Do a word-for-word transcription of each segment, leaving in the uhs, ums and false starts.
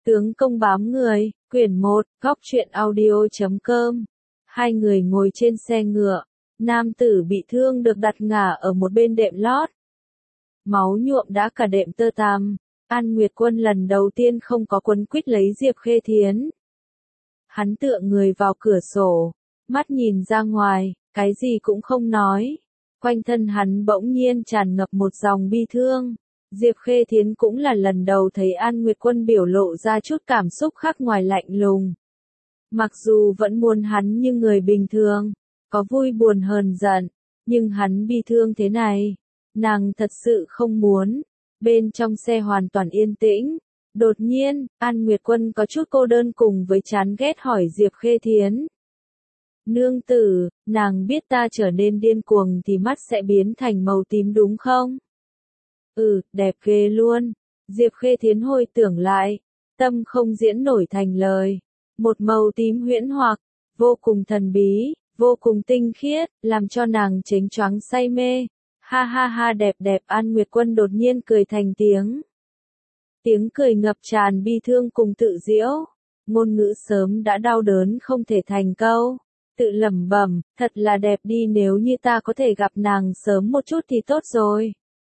Tướng công bám người, quyển một, góc truyện audio chấm com. Hai người ngồi trên xe ngựa, nam tử bị thương được đặt ngả ở một bên đệm lót. Máu nhuộm đã cả đệm tơ tằm, An Nguyệt Quân lần đầu tiên không có quấn quýt lấy Diệp Khê Thiến. Hắn tựa người vào cửa sổ, mắt nhìn ra ngoài, cái gì cũng không nói. Quanh thân hắn bỗng nhiên tràn ngập một dòng bi thương. Diệp Khê Thiến cũng là lần đầu thấy An Nguyệt Quân biểu lộ ra chút cảm xúc khác ngoài lạnh lùng. Mặc dù vẫn muốn hắn như người bình thường, có vui buồn hờn giận, nhưng hắn bi thương thế này, nàng thật sự không muốn. Bên trong xe hoàn toàn yên tĩnh. Đột nhiên, An Nguyệt Quân có chút cô đơn cùng với chán ghét hỏi Diệp Khê Thiến. Nương tử, nàng biết ta trở nên điên cuồng thì mắt sẽ biến thành màu tím đúng không? Ừ, đẹp ghê luôn. Diệp Khê Thiến hồi tưởng lại, tâm không diễn nổi thành lời. Một màu tím huyễn hoặc, vô cùng thần bí, vô cùng tinh khiết, làm cho nàng chếnh choáng say mê. Ha ha ha đẹp đẹp. An Nguyệt Quân đột nhiên cười thành tiếng. Tiếng cười ngập tràn bi thương cùng tự giễu. Ngôn ngữ sớm đã đau đớn không thể thành câu. Tự lẩm bẩm, thật là đẹp đi, nếu như ta có thể gặp nàng sớm một chút thì tốt rồi.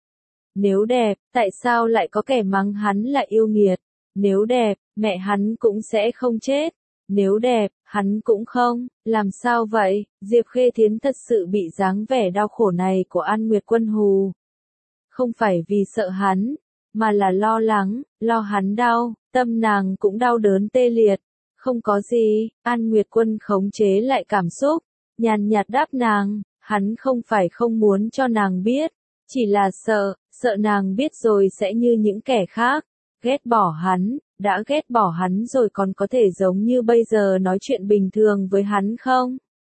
Nếu đẹp, tại sao lại có kẻ mắng hắn là yêu nghiệt? Nếu đẹp, mẹ hắn cũng sẽ không chết. Nếu đẹp, hắn cũng không, làm sao vậy? Diệp Khê Thiến thật sự bị dáng vẻ đau khổ này của An Nguyệt Quân hù. Không phải vì sợ hắn, mà là lo lắng, lo hắn đau, tâm nàng cũng đau đớn tê liệt. Không có gì, An Nguyệt Quân khống chế lại cảm xúc, nhàn nhạt đáp nàng, hắn không phải không muốn cho nàng biết, chỉ là sợ, sợ nàng biết rồi sẽ như những kẻ khác, ghét bỏ hắn, đã ghét bỏ hắn rồi còn có thể giống như bây giờ nói chuyện bình thường với hắn không?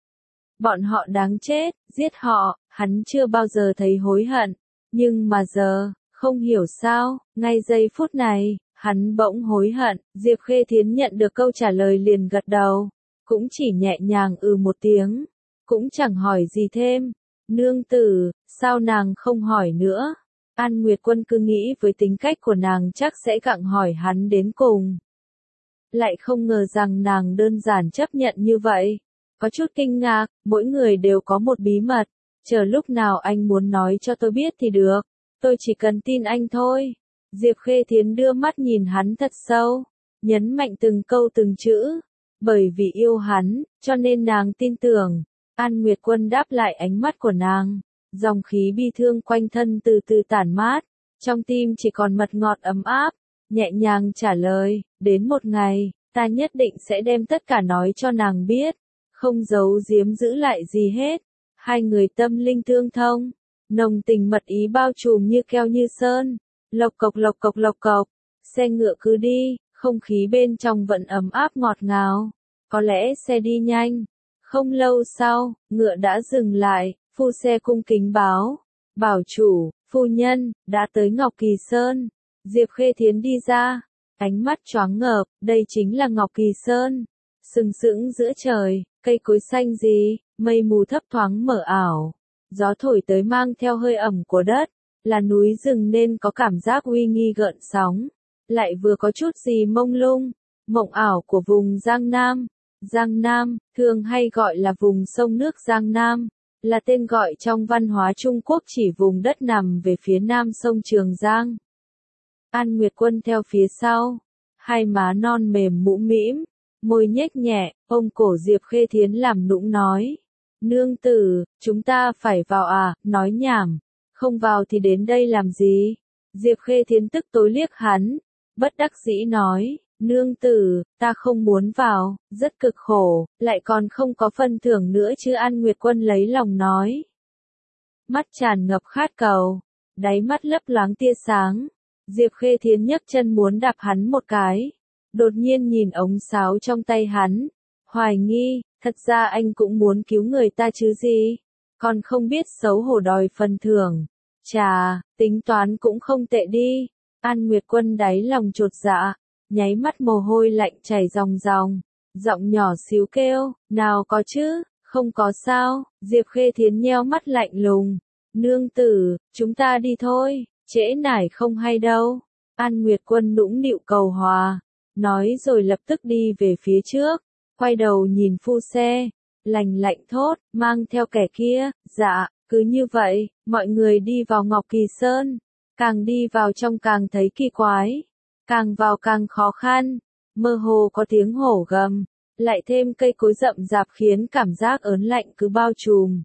Bọn họ đáng chết, giết họ, hắn chưa bao giờ thấy hối hận, nhưng mà giờ, không hiểu sao, ngay giây phút này, hắn bỗng hối hận. Diệp Khê Thiến nhận được câu trả lời liền gật đầu, cũng chỉ nhẹ nhàng ừ một tiếng, cũng chẳng hỏi gì thêm. Nương tử, sao nàng không hỏi nữa? An Nguyệt Quân cứ nghĩ với tính cách của nàng chắc sẽ gặng hỏi hắn đến cùng. Lại không ngờ rằng nàng đơn giản chấp nhận như vậy. Có chút kinh ngạc, mỗi người đều có một bí mật. Chờ lúc nào anh muốn nói cho tôi biết thì được. Tôi chỉ cần tin anh thôi. Diệp Khê Thiến đưa mắt nhìn hắn thật sâu, nhấn mạnh từng câu từng chữ. Bởi vì yêu hắn, cho nên nàng tin tưởng. An Nguyệt Quân đáp lại ánh mắt của nàng. Dòng khí bi thương quanh thân từ từ tản mát, trong tim chỉ còn mật ngọt ấm áp, nhẹ nhàng trả lời, đến một ngày, ta nhất định sẽ đem tất cả nói cho nàng biết, không giấu giếm giữ lại gì hết. Hai người tâm linh tương thông, nồng tình mật ý bao trùm như keo như sơn, lộc cộc lộc cộc lộc cộc, xe ngựa cứ đi, không khí bên trong vẫn ấm áp ngọt ngào, có lẽ xe đi nhanh, không lâu sau, ngựa đã dừng lại. Phu xe cung kính báo, bảo chủ, phu nhân, đã tới Ngọc Kỳ Sơn. Diệp Khê Thiến đi ra, ánh mắt choáng ngợp, đây chính là Ngọc Kỳ Sơn. Sừng sững giữa trời, cây cối xanh gì, mây mù thấp thoáng mờ ảo. Gió thổi tới mang theo hơi ẩm của đất, là núi rừng nên có cảm giác uy nghi gợn sóng. Lại vừa có chút gì mông lung, mộng ảo của vùng Giang Nam. Giang Nam, thường hay gọi là vùng sông nước Giang Nam. Là tên gọi trong văn hóa Trung Quốc chỉ vùng đất nằm về phía nam sông Trường Giang. An Nguyệt Quân theo phía sau, hai má non mềm mũm mĩm, môi nhếch nhẹ, ôm cổ Diệp Khê Thiến làm nũng nói. Nương tử, chúng ta phải vào à, nói nhảm, không vào thì đến đây làm gì? Diệp Khê Thiến tức tối liếc hắn, bất đắc dĩ nói. Nương tử, ta không muốn vào, rất cực khổ, lại còn không có phân thưởng nữa chứ. An Nguyệt Quân lấy lòng nói. Mắt tràn ngập khát cầu, đáy mắt lấp loáng tia sáng. Diệp Khê Thiến nhấc chân muốn đạp hắn một cái. Đột nhiên nhìn ống sáo trong tay hắn. Hoài nghi, thật ra anh cũng muốn cứu người ta chứ gì. Còn không biết xấu hổ đòi phần thưởng. Chà, tính toán cũng không tệ đi. An Nguyệt Quân đáy lòng chột dạ. Nháy mắt mồ hôi lạnh chảy ròng ròng, giọng nhỏ xíu kêu, nào có chứ, không có sao. Diệp Khê Thiến nheo mắt lạnh lùng, nương tử, chúng ta đi thôi, trễ nải không hay đâu. An Nguyệt Quân nũng nịu cầu hòa, nói rồi lập tức đi về phía trước, quay đầu nhìn phu xe, lành lạnh thốt, mang theo kẻ kia, dạ, cứ như vậy, mọi người đi vào Ngọc Kỳ Sơn, càng đi vào trong càng thấy kỳ quái, càng vào càng khó khăn, mơ hồ có tiếng hổ gầm, lại thêm cây cối rậm rạp khiến cảm giác ớn lạnh cứ bao trùm.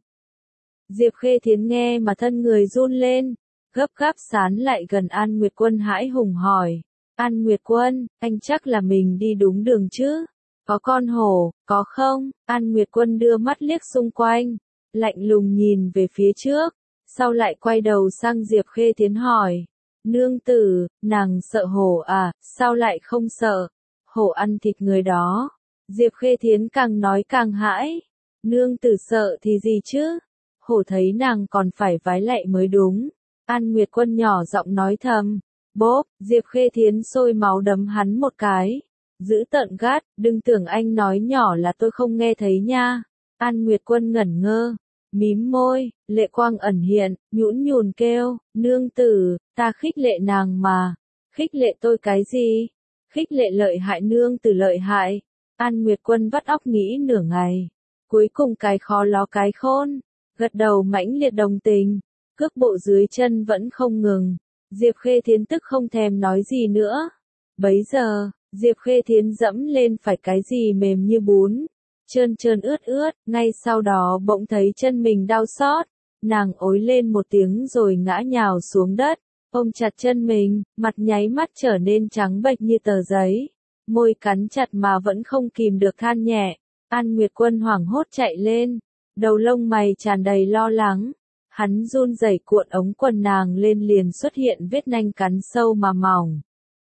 Diệp Khê Thiến nghe mà thân người run lên, gấp gáp sán lại gần An Nguyệt Quân hãi hùng hỏi, An Nguyệt Quân, anh chắc là mình đi đúng đường chứ? Có con hổ, có không? An Nguyệt Quân đưa mắt liếc xung quanh, lạnh lùng nhìn về phía trước, sau lại quay đầu sang Diệp Khê Thiến hỏi, nương tử, nàng sợ hổ à, sao lại không sợ? Hổ ăn thịt người đó. Diệp Khê Thiến càng nói càng hãi, nương tử sợ thì gì chứ? Hổ thấy nàng còn phải vái lạy mới đúng. An Nguyệt Quân nhỏ giọng nói thầm, bốp, Diệp Khê Thiến sôi máu đấm hắn một cái. Giữ tợn gắt, đừng tưởng anh nói nhỏ là tôi không nghe thấy nha. An Nguyệt Quân ngẩn ngơ, mím môi, lệ quang ẩn hiện, nhũn nhùn kêu, nương tử, ta khích lệ nàng mà. Khích lệ tôi cái gì? Khích lệ lợi hại nương tử lợi hại. An Nguyệt Quân vắt óc nghĩ nửa ngày. Cuối cùng cái khó ló cái khôn. Gật đầu mãnh liệt đồng tình. Cước bộ dưới chân vẫn không ngừng. Diệp Khê Thiến tức không thèm nói gì nữa. Bấy giờ, Diệp Khê Thiến dẫm lên phải cái gì mềm như bún. Trơn trơn ướt ướt, ngay sau đó bỗng thấy chân mình đau xót. Nàng ối lên một tiếng rồi ngã nhào xuống đất. Ôm chặt chân mình, mặt nháy mắt trở nên trắng bệch như tờ giấy. Môi cắn chặt mà vẫn không kìm được than nhẹ. An Nguyệt Quân hoảng hốt chạy lên. Đầu lông mày tràn đầy lo lắng. Hắn run rẩy cuộn ống quần nàng lên liền xuất hiện vết nanh cắn sâu mà mỏng.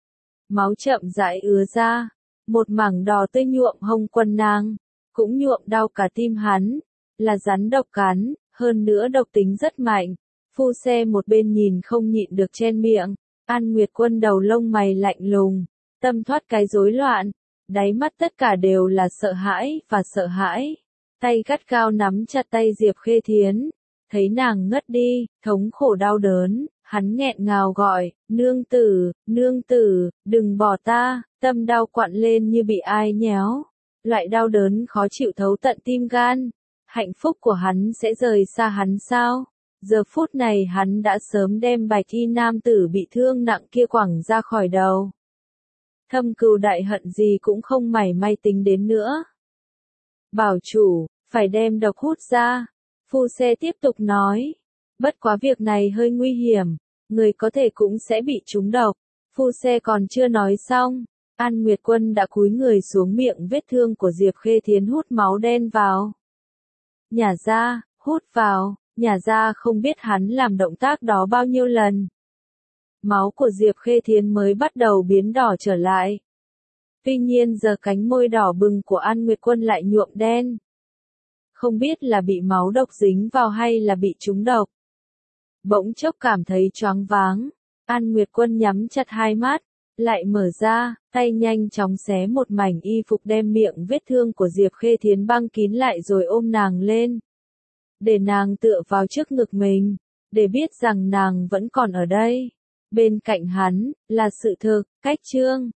Máu chậm rãi ứa ra. Một mảng đỏ tươi nhuộm hông quần nàng. Cũng nhuộm đau cả tim hắn. Là rắn độc cắn, hơn nữa độc tính rất mạnh. Phu xe một bên nhìn không nhịn được chen miệng. An Nguyệt Quân đầu lông mày lạnh lùng. Tâm thoát cái rối loạn. Đáy mắt tất cả đều là sợ hãi và sợ hãi. Tay gắt cao nắm chặt tay Diệp Khê Thiến. Thấy nàng ngất đi, thống khổ đau đớn, hắn nghẹn ngào gọi, nương tử, nương tử, đừng bỏ ta, tâm đau quặn lên như bị ai nhéo. Loại đau đớn khó chịu thấu tận tim gan. Hạnh phúc của hắn sẽ rời xa hắn sao? Giờ phút này hắn đã sớm đem bạch y nam tử bị thương nặng kia quẳng ra khỏi đầu. Thâm cừu đại hận gì cũng không mảy may tính đến nữa. Bảo chủ, phải đem độc hút ra. Phu xe tiếp tục nói. Bất quá việc này hơi nguy hiểm. Người có thể cũng sẽ bị trúng độc. Phu xe còn chưa nói xong. An Nguyệt Quân đã cúi người xuống miệng vết thương của Diệp Khê Thiến hút máu đen vào. Nhả ra, hút vào, nhả ra không biết hắn làm động tác đó bao nhiêu lần. Máu của Diệp Khê Thiến mới bắt đầu biến đỏ trở lại. Tuy nhiên giờ cánh môi đỏ bừng của An Nguyệt Quân lại nhuộm đen. Không biết là bị máu độc dính vào hay là bị trúng độc. Bỗng chốc cảm thấy choáng váng. An Nguyệt Quân nhắm chặt hai mắt, lại mở ra, tay nhanh chóng xé một mảnh y phục đem miệng vết thương của Diệp Khê Thiến băng kín lại rồi ôm nàng lên. Để nàng tựa vào trước ngực mình, để biết rằng nàng vẫn còn ở đây. Bên cạnh hắn, là sự thực, cách chương.